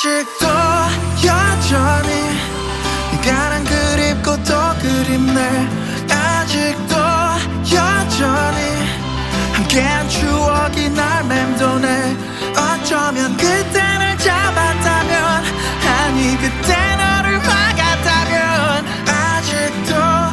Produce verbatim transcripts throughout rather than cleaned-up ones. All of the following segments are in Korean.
아직도 여전히 네가 난 그립고 또 그립네. 아직도 여전히 함께한 추억이 날 맴도네. 어쩌면 그때 널 잡았다면, 아니 그때 너를 막았다면, 아직도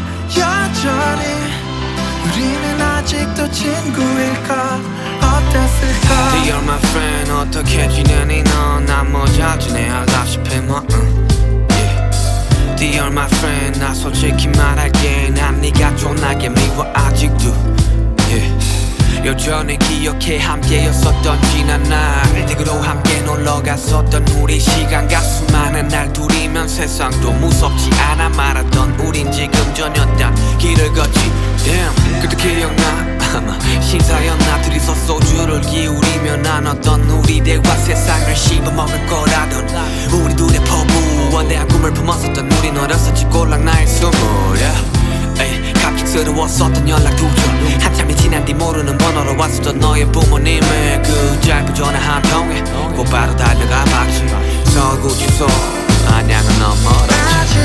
여전히 우리는 아직도 친구일까? 어땠을까? Dear my friend 어떻게 지내니 넌? 난 뭐 잘 지내야가 싶어 뭐 응. yeah. Dear my friend 나 솔직히 말할게 난 네가 존나게 미워 아직도 yeah. 여전히 기억해 함께였었던 지난 날 댁으로 함께 놀러갔었던 우리 시간과 수많은 날 둘이면 세상도 무섭지 않아 말았던 우린 지금 전혀 딴 길을 걷지 Damn 그때 기억나 아마 신사였나 둘이서 소주를 기울이며 나눴던 우리 대화 세상을 씹어먹을 거라던 우리 둘의 포부 원대한 꿈을 품었었던 우린 어렸었지 꼴랑 나의 스물 yeah. 에이, 갑작스러웠었던 연락 두절 한참이 지난 뒤 모르는 번호로 왔었던 너의 부모님의 그 짧은 전화 한 통에 곧바로 달려가 봤지 서구지소 안양은 너무 멀었지.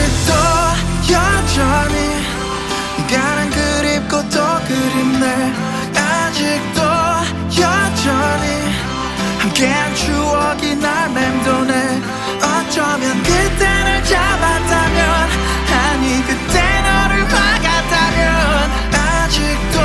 아직도 여전히 네가 난 그립고 또 그립네. 아직도 여전히 함께한 추억이 날 맴도네. 어쩌면 그때 널 잡았다면, 아니 그때 너를 막았다면, 아직도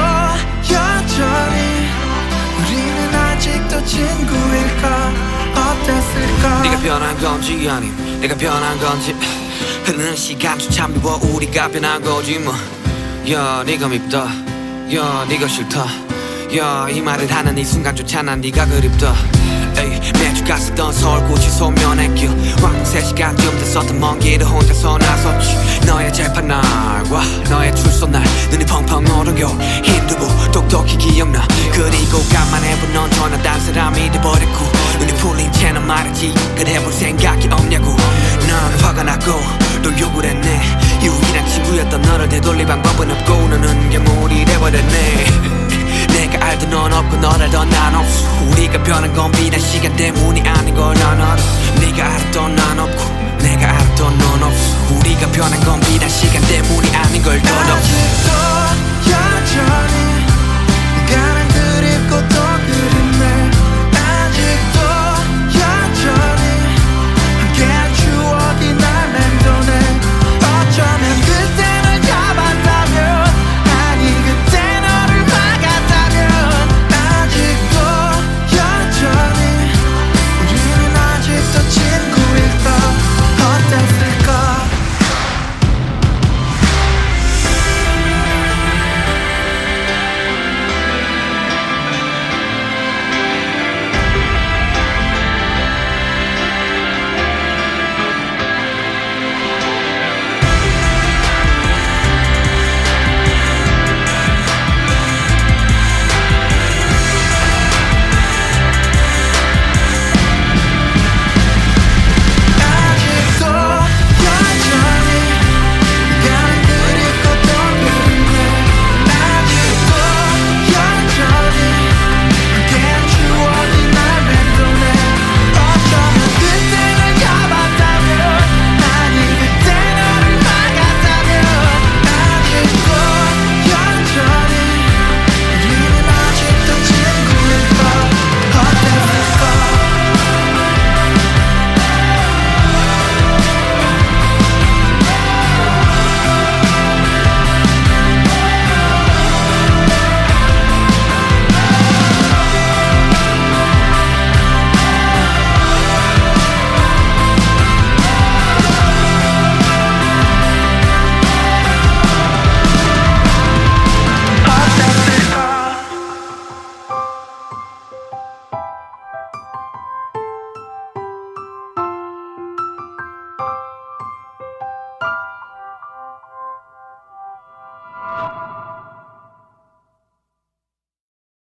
여전히 우리는 아직도 친구일까? 어땠을까? 네가 변한 건지 아님 내가 변한 건지 흐르는 시간조차 미워 우리가 변한 거지 뭐. 야 네가 밉다 야 네가 싫다 야 이 말을 하는 이 순간조차 난 네가 그립다. 에이, 매주 갔었던 서울고지 소면의 왕복 세 시간쯤 됐었던 먼 길을 혼자서 나섰지. 너의 재판날과 너의 출소날 눈이 펑펑 오른 겨울 힘들고 똑똑히 기억나. 그리고 간만에 본 넌 전혀 딴 사람이 돼버렸고 눈이 풀린 채는 말했지 그래 볼 생각이 없냐고. 난 화가 났고 또 욕을 했네. 유일한 친구였던 너를 되돌릴 방법은 없고 너는 괴물이 돼버렸네. 내가 알던 넌 없고 널 알던 난 없어. 우리가 변한 건 비단 시간 때문이 아닌 걸 난 알아. 네가 알았던 난 없고 내가 알았던 넌 없어. 우리가 변한 건